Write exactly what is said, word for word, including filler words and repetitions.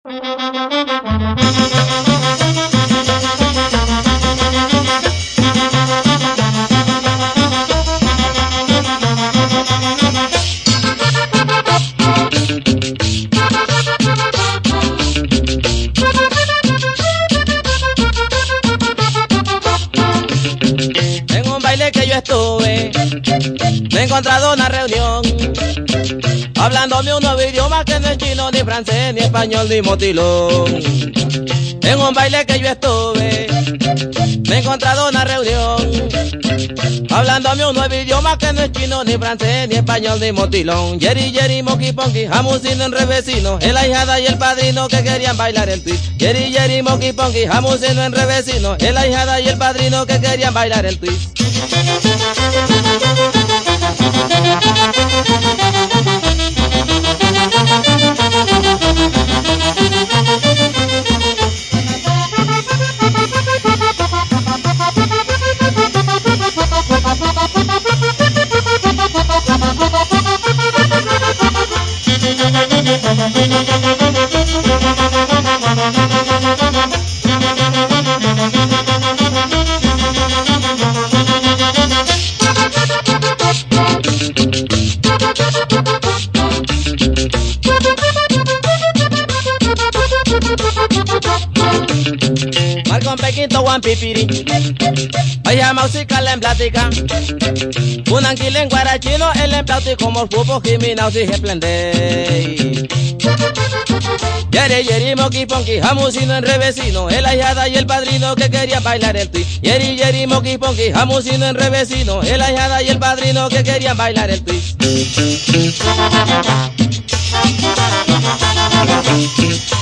En un baile que yo estuve, me he encontrado una reunión, hablándome un nuevo idioma que no es chino, ni francés, ni español, ni motilón. En un baile que yo estuve, me he encontrado una reunión, hablándome un nuevo idioma que no es chino, ni francés, ni español, ni motilón. Yeri, yeri, moqui, ponqui, jamusino en revesino, el ahijada y el padrino que querían bailar el twist. Yeri, yeri, moqui, ponqui, jamusino en revesino, el ahijada y el padrino que querían bailar el twist. Marcon Pequito Juan Pipiri, vaya música la emblática, un anquil en guarachino, el emplauti como el fútbol, Jimina, si esplende. Yeri, yeri, moqui, ponqui, jamusino en revesino, el ahijada y el padrino que querían bailar el twist. Yeri, yeri, moqui, ponqui, jamusino en revesino, el ahijada y el padrino que querían bailar el twist.